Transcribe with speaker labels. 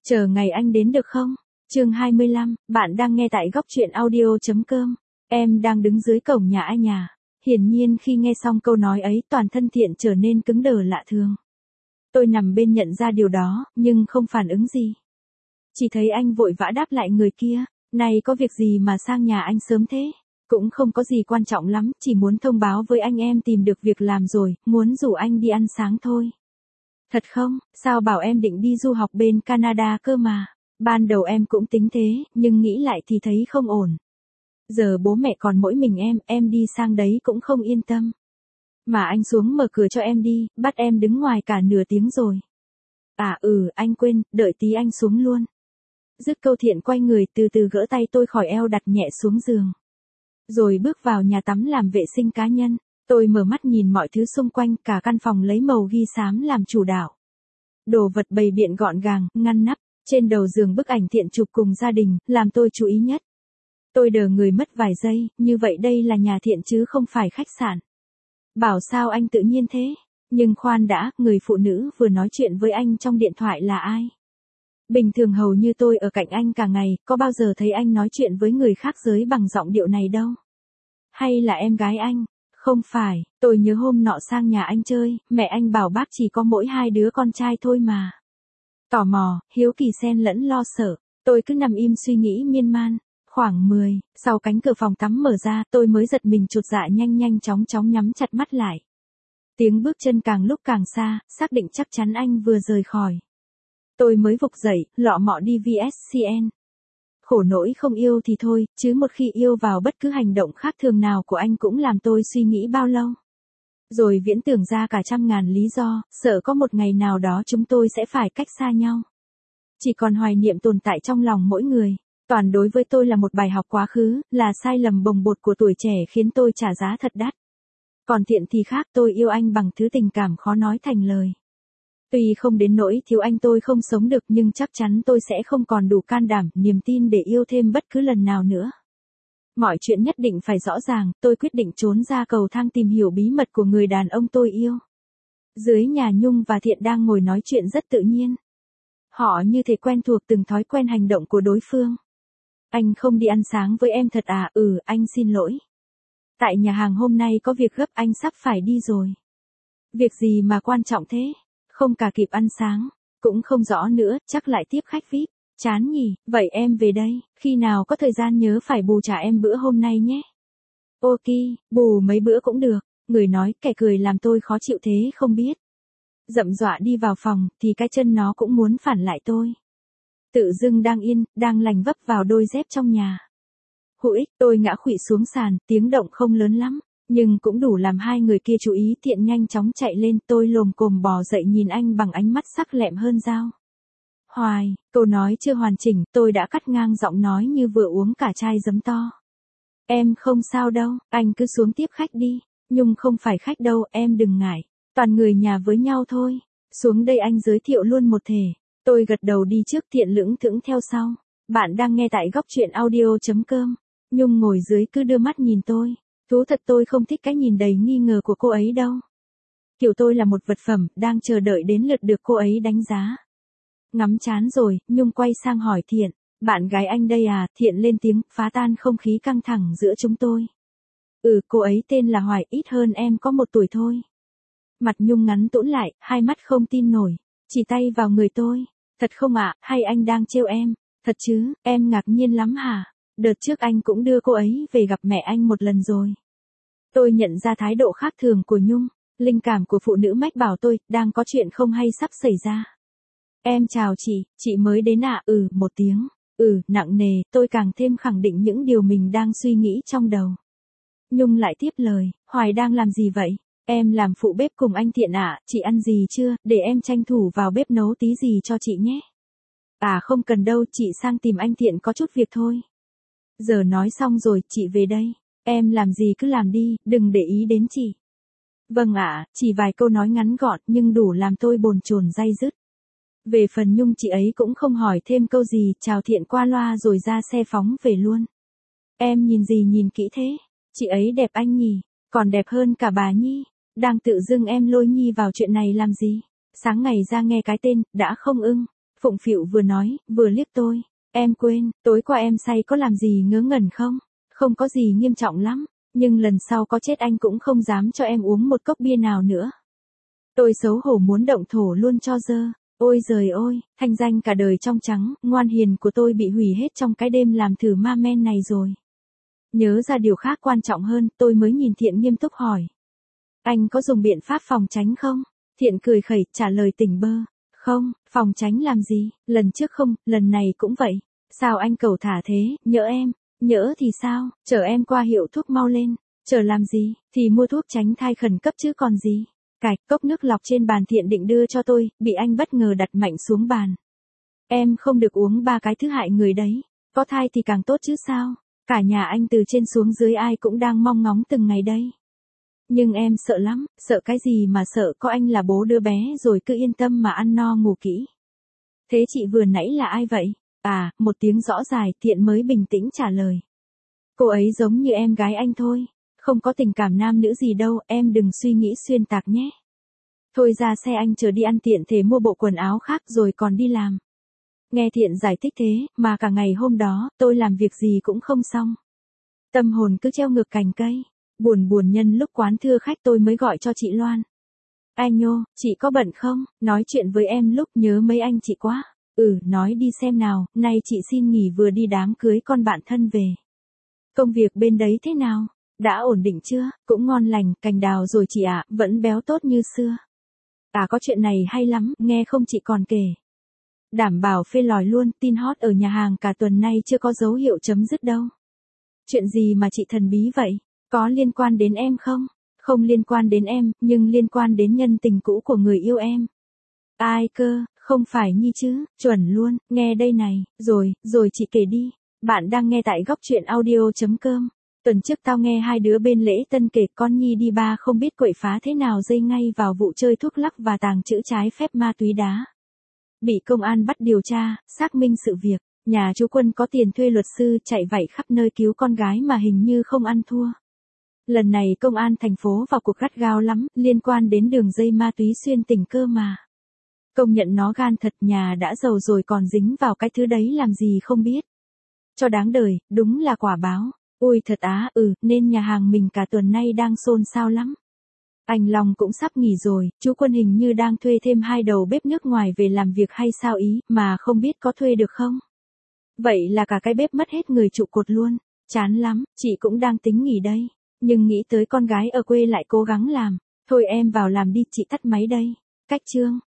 Speaker 1: Chờ ngày anh đến được không? Chương 25, bạn đang nghe tại goctruyện audio.com. Em đang đứng dưới cổng nhà ai nhà. Hiển nhiên khi nghe xong câu nói ấy toàn thân Thiện trở nên cứng đờ lạ thường. Tôi nằm bên nhận ra điều đó, nhưng không phản ứng gì. Chỉ thấy anh vội vã đáp lại người kia, này có việc gì mà sang nhà anh sớm thế? Cũng không có gì quan trọng lắm, chỉ muốn thông báo với anh em tìm được việc làm rồi, muốn rủ anh đi ăn sáng thôi. Thật không, sao bảo em định đi du học bên Canada cơ mà. Ban đầu em cũng tính thế, nhưng nghĩ lại thì thấy không ổn. Giờ bố mẹ còn mỗi mình em đi sang đấy cũng không yên tâm. Mà anh xuống mở cửa cho em đi, bắt em đứng ngoài cả nửa tiếng rồi. Anh quên, đợi tí anh xuống luôn. Dứt câu Thiện quay người từ từ gỡ tay tôi khỏi eo đặt nhẹ xuống giường. Rồi bước vào nhà tắm làm vệ sinh cá nhân. Tôi mở mắt nhìn mọi thứ xung quanh, cả căn phòng lấy màu ghi xám làm chủ đạo. Đồ vật bày biện gọn gàng, ngăn nắp, trên đầu giường bức ảnh Thiện chụp cùng gia đình, làm tôi chú ý nhất. Tôi đờ người mất vài giây, như vậy đây là nhà Thiện chứ không phải khách sạn. Bảo sao anh tự nhiên thế? Nhưng khoan đã, người phụ nữ vừa nói chuyện với anh trong điện thoại là ai? Bình thường hầu như tôi ở cạnh anh cả ngày, có bao giờ thấy anh nói chuyện với người khác giới bằng giọng điệu này đâu? Hay là em gái anh? Không phải, tôi nhớ hôm nọ sang nhà anh chơi, mẹ anh bảo bác chỉ có mỗi 2 đứa con trai thôi mà. Tò mò, hiếu kỳ xen lẫn lo sợ, tôi cứ nằm im suy nghĩ miên man. Khoảng 10, sau cánh cửa phòng tắm mở ra, tôi mới giật mình chột dạ nhanh chóng nhắm chặt mắt lại. Tiếng bước chân càng lúc càng xa, xác định chắc chắn anh vừa rời khỏi. Tôi mới vực dậy, lọ mọ đi VSCN. Khổ nỗi không yêu thì thôi, chứ một khi yêu vào bất cứ hành động khác thường nào của anh cũng làm tôi suy nghĩ bao lâu. Rồi viễn tưởng ra cả trăm ngàn lý do, sợ có một ngày nào đó chúng tôi sẽ phải cách xa nhau. Chỉ còn hoài niệm tồn tại trong lòng mỗi người. Toàn đối với tôi là một bài học quá khứ, là sai lầm bồng bột của tuổi trẻ khiến tôi trả giá thật đắt. Còn Thiện thì khác, tôi yêu anh bằng thứ tình cảm khó nói thành lời. Tuy không đến nỗi thiếu anh tôi không sống được nhưng chắc chắn tôi sẽ không còn đủ can đảm, niềm tin để yêu thêm bất cứ lần nào nữa. Mọi chuyện nhất định phải rõ ràng, tôi quyết định trốn ra cầu thang tìm hiểu bí mật của người đàn ông tôi yêu. Dưới nhà Nhung và Thiện đang ngồi nói chuyện rất tự nhiên. Họ như thể quen thuộc từng thói quen hành động của đối phương. Anh không đi ăn sáng với em thật à? Anh xin lỗi. Tại nhà hàng hôm nay có việc gấp, anh sắp phải đi rồi. Việc gì mà quan trọng thế? Không cả kịp ăn sáng, cũng không rõ nữa, chắc lại tiếp khách VIP. Chán nhỉ, vậy em về đây, khi nào có thời gian nhớ phải bù trả em bữa hôm nay nhé. Ok, bù mấy bữa cũng được, người nói kẻ cười làm tôi khó chịu thế không biết. Dậm dọa đi vào phòng, thì cái chân nó cũng muốn phản lại tôi. Tự dưng đang yên, đang lành vấp vào đôi dép trong nhà. Hụi, tôi ngã khuỵu xuống sàn, tiếng động không lớn lắm, nhưng cũng đủ làm hai người kia chú ý. Thiện nhanh chóng chạy lên, tôi lồm cồm bò dậy nhìn anh bằng ánh mắt sắc lẹm hơn dao. Hoài, câu nói chưa hoàn chỉnh, tôi đã cắt ngang giọng nói như vừa uống cả chai giấm to. Em không sao đâu, anh cứ xuống tiếp khách đi. Nhung không phải khách đâu, em đừng ngại. Toàn người nhà với nhau thôi. Xuống đây anh giới thiệu luôn một thể. Tôi gật đầu đi trước, Thiện lững thững theo sau. Bạn đang nghe tại goctruyện audio.com. Nhung ngồi dưới cứ đưa mắt nhìn tôi. Thú thật tôi không thích cái nhìn đầy nghi ngờ của cô ấy đâu. Kiểu tôi là một vật phẩm, đang chờ đợi đến lượt được cô ấy đánh giá. Ngắm chán rồi, Nhung quay sang hỏi Thiện. Bạn gái anh đây à? Thiện lên tiếng, phá tan không khí căng thẳng giữa chúng tôi. Cô ấy tên là Hoài, ít hơn em có 1 tuổi thôi. Mặt Nhung ngắn tũn lại, hai mắt không tin nổi. Chỉ tay vào người tôi. Thật không ạ, hay anh đang trêu em? Thật chứ, em ngạc nhiên lắm hả? Đợt trước anh cũng đưa cô ấy về gặp mẹ anh 1 lần rồi. Tôi nhận ra thái độ khác thường của Nhung. Linh cảm của phụ nữ mách bảo tôi, đang có chuyện không hay sắp xảy ra. Em chào chị mới đến ạ. 1 tiếng. Nặng nề, tôi càng thêm khẳng định những điều mình đang suy nghĩ trong đầu. Nhung lại tiếp lời, Hoài đang làm gì vậy? Em làm phụ bếp cùng anh Thiện ạ. Chị ăn gì chưa, để em tranh thủ vào bếp nấu tí gì cho chị nhé. Không cần đâu, chị sang tìm anh Thiện có chút việc thôi. Giờ nói xong rồi, chị về đây. Em làm gì cứ làm đi, đừng để ý đến chị. Vâng ạ, chỉ vài câu nói ngắn gọn nhưng đủ làm tôi bồn chồn day dứt. Về phần Nhung, chị ấy cũng không hỏi thêm câu gì, chào Thiện qua loa rồi ra xe phóng về luôn. Em nhìn gì nhìn kỹ thế? Chị ấy đẹp anh nhỉ, còn đẹp hơn cả bà Nhi. Đang tự dưng em lôi Nhi vào chuyện này làm gì? Sáng ngày ra nghe cái tên, đã không ưng. Phụng phịu vừa nói, vừa liếc tôi. Em quên, tối qua em say có làm gì ngớ ngẩn không? Không có gì nghiêm trọng lắm, nhưng lần sau có chết anh cũng không dám cho em uống một cốc bia nào nữa. Tôi xấu hổ muốn động thổ luôn cho dơ. Ôi giời ôi, thanh danh cả đời trong trắng, ngoan hiền của tôi bị hủy hết trong cái đêm làm thử ma men này rồi. Nhớ ra điều khác quan trọng hơn, tôi mới nhìn Thiện nghiêm túc hỏi. Anh có dùng biện pháp phòng tránh không? Thiện cười khẩy, trả lời tỉnh bơ. Không, phòng tránh làm gì, lần trước không, lần này cũng vậy. Sao anh cẩu thả thế, nhỡ em, nhỡ thì sao, chở em qua hiệu thuốc mau lên. Chở làm gì, thì mua thuốc tránh thai khẩn cấp chứ còn gì. Cạch, cốc nước lọc trên bàn Thiện định đưa cho tôi, bị anh bất ngờ đặt mạnh xuống bàn. Em không được uống 3 cái thứ hại người đấy. Có thai thì càng tốt chứ sao. Cả nhà anh từ trên xuống dưới ai cũng đang mong ngóng từng ngày đây. Nhưng em sợ lắm, sợ cái gì mà sợ, có anh là bố đứa bé rồi cứ yên tâm mà ăn no ngủ kỹ. Thế chị vừa nãy là ai vậy? À, một tiếng rõ dài, Thiện mới bình tĩnh trả lời. Cô ấy giống như em gái anh thôi. Không có tình cảm nam nữ gì đâu, em đừng suy nghĩ xuyên tạc nhé. Thôi ra xe anh chờ đi ăn, tiện thể mua bộ quần áo khác rồi còn đi làm. Nghe Thiện giải thích thế, mà cả ngày hôm đó, tôi làm việc gì cũng không xong. Tâm hồn cứ treo ngược cành cây. Buồn buồn nhân lúc quán thưa khách tôi mới gọi cho chị Loan. Anh Nhô, chị có bận không? Nói chuyện với em lúc nhớ mấy anh chị quá. Nói đi xem nào, nay chị xin nghỉ vừa đi đám cưới con bạn thân về. Công việc bên đấy thế nào? Đã ổn định chưa? Cũng ngon lành, cành đào rồi chị ạ, vẫn béo tốt như xưa. À có chuyện này hay lắm, nghe không chị còn kể. Đảm bảo phê lòi luôn, tin hot ở nhà hàng cả tuần nay chưa có dấu hiệu chấm dứt đâu. Chuyện gì mà chị thần bí vậy? Có liên quan đến em không? Không liên quan đến em, nhưng liên quan đến nhân tình cũ của người yêu em. Ai cơ, không phải Nhi chứ, chuẩn luôn, nghe đây này, rồi chị kể đi. Bạn đang nghe tại góc truyện audio.com. Tuần trước tao nghe hai đứa bên lễ tân kể con Nhi đi ba không biết quậy phá thế nào dây ngay vào vụ chơi thuốc lắc và tàng trữ trái phép ma túy đá. Bị công an bắt điều tra, xác minh sự việc. Nhà chú Quân có tiền thuê luật sư chạy vạy khắp nơi cứu con gái mà hình như không ăn thua. Lần này công an thành phố vào cuộc gắt gao lắm, liên quan đến đường dây ma túy xuyên tỉnh cơ mà. Công nhận nó gan thật, nhà đã giàu rồi còn dính vào cái thứ đấy làm gì không biết. Cho đáng đời, đúng là quả báo. Ôi thật á, nên nhà hàng mình cả tuần nay đang xôn xao lắm. Anh Long cũng sắp nghỉ rồi, chú Quân hình như đang thuê thêm 2 đầu bếp nước ngoài về làm việc hay sao ý, mà không biết có thuê được không? Vậy là cả cái bếp mất hết người trụ cột luôn. Chán lắm, chị cũng đang tính nghỉ đây. Nhưng nghĩ tới con gái ở quê lại cố gắng làm. Thôi em vào làm đi, chị tắt máy đây. Cách chương.